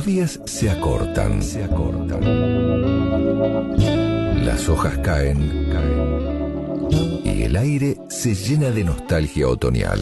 días se acortan. Las hojas caen y el aire se llena de nostalgia otoñal.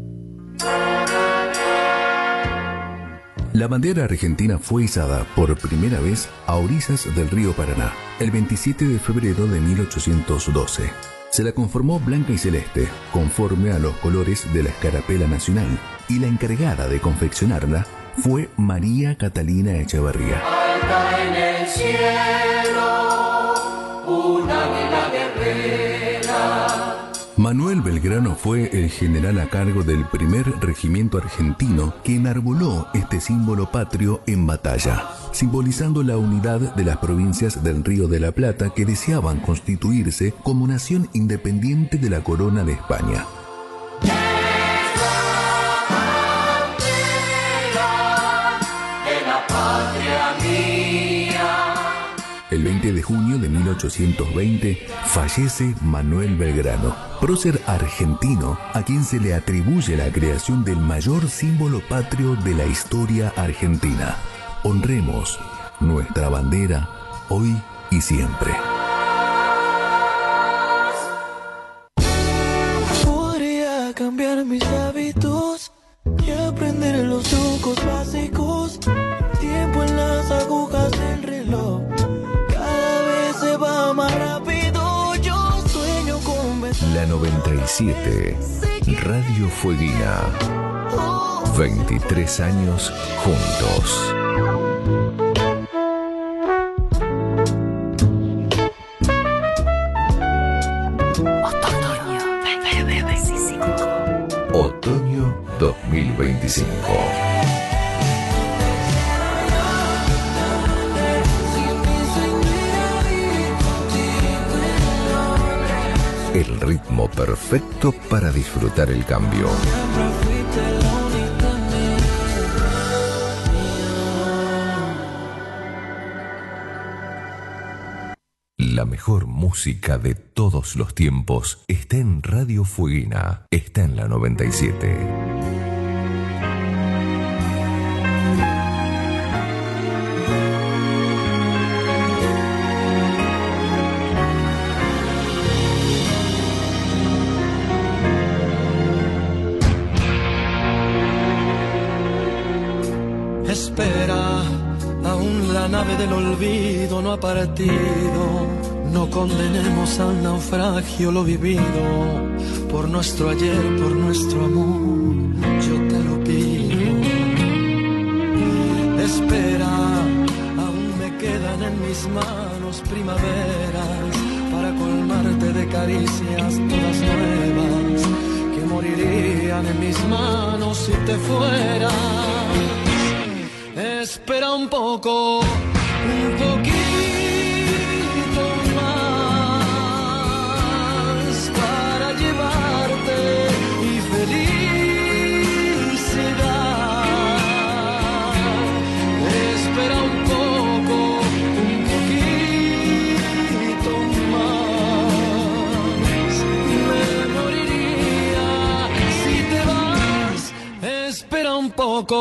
La bandera argentina fue izada por primera vez a orillas del río Paraná, el 27 de febrero de 1812. Se la conformó blanca y celeste, conforme a los colores de la escarapela nacional, y la encargada de confeccionarla fue María Catalina Echeverría. Alta en el cielo, un águila guerrera. Manuel Belgrano fue el general a cargo del primer regimiento argentino que enarboló este símbolo patrio en batalla, simbolizando la unidad de las provincias del Río de la Plata que deseaban constituirse como nación independiente de la corona de España. El 20 de junio de 1820 fallece Manuel Belgrano, prócer argentino a quien se le atribuye la creación del mayor símbolo patrio de la historia argentina. Honremos nuestra bandera hoy y siempre. Podría cambiar mis hábitos y aprender los trucos básicos. Tiempo en las agujas del reloj. Se va más rápido, yo sueño con La 97, Radio Fueguina. 23 años juntos. Otoño 2025. El ritmo perfecto para disfrutar el cambio. La mejor música de todos los tiempos está en Radio Fueguina, está en la 97. Espera, aún la nave del olvido no ha partido. No condenemos al naufragio lo vivido. Por nuestro ayer, por nuestro amor, yo te lo pido. Espera, aún me quedan en mis manos primaveras para colmarte de caricias todas nuevas que morirían en mis manos si te fueras. Espera un poco, un poquito más para llevarte mi felicidad. Espera un poco, un poquito más. Me moriría si te vas. Espera un poco.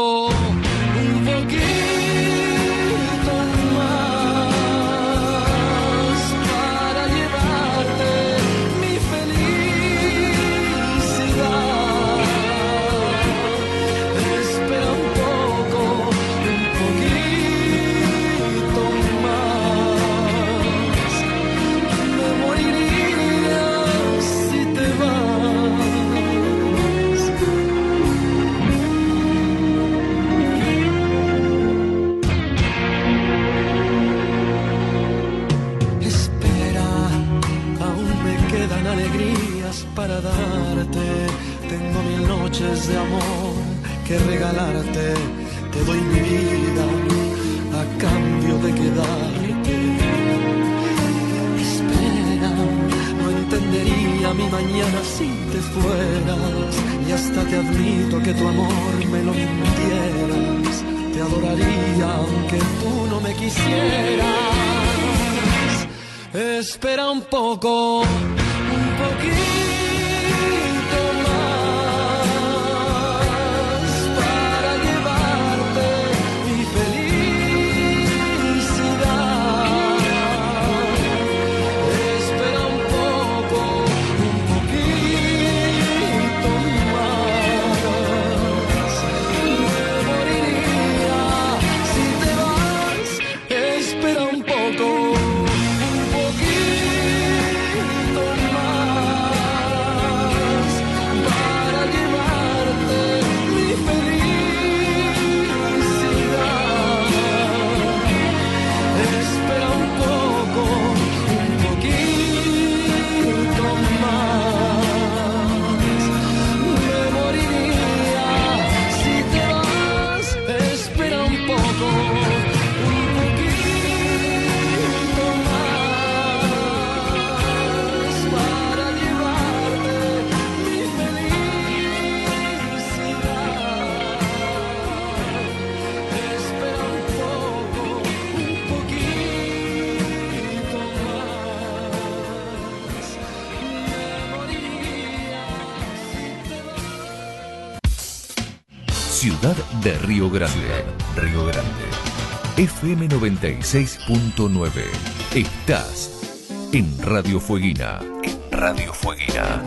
Para darte, tengo 1000 noches de amor que regalarte. Te doy mi vida a cambio de quedarte. Espera, no entendería mi mañana si te fueras. Y hasta te admito que tu amor me lo mintieras. Te adoraría aunque tú no me quisieras. Espera un poco, un poquito. Para llevarte mi felicidad. ciudad de Río Grande. Río Grande. FM 96.9. Estás en Radio Fueguina. En Radio Fueguina.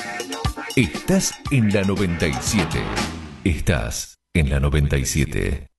Estás en la 97. Estás en la 97.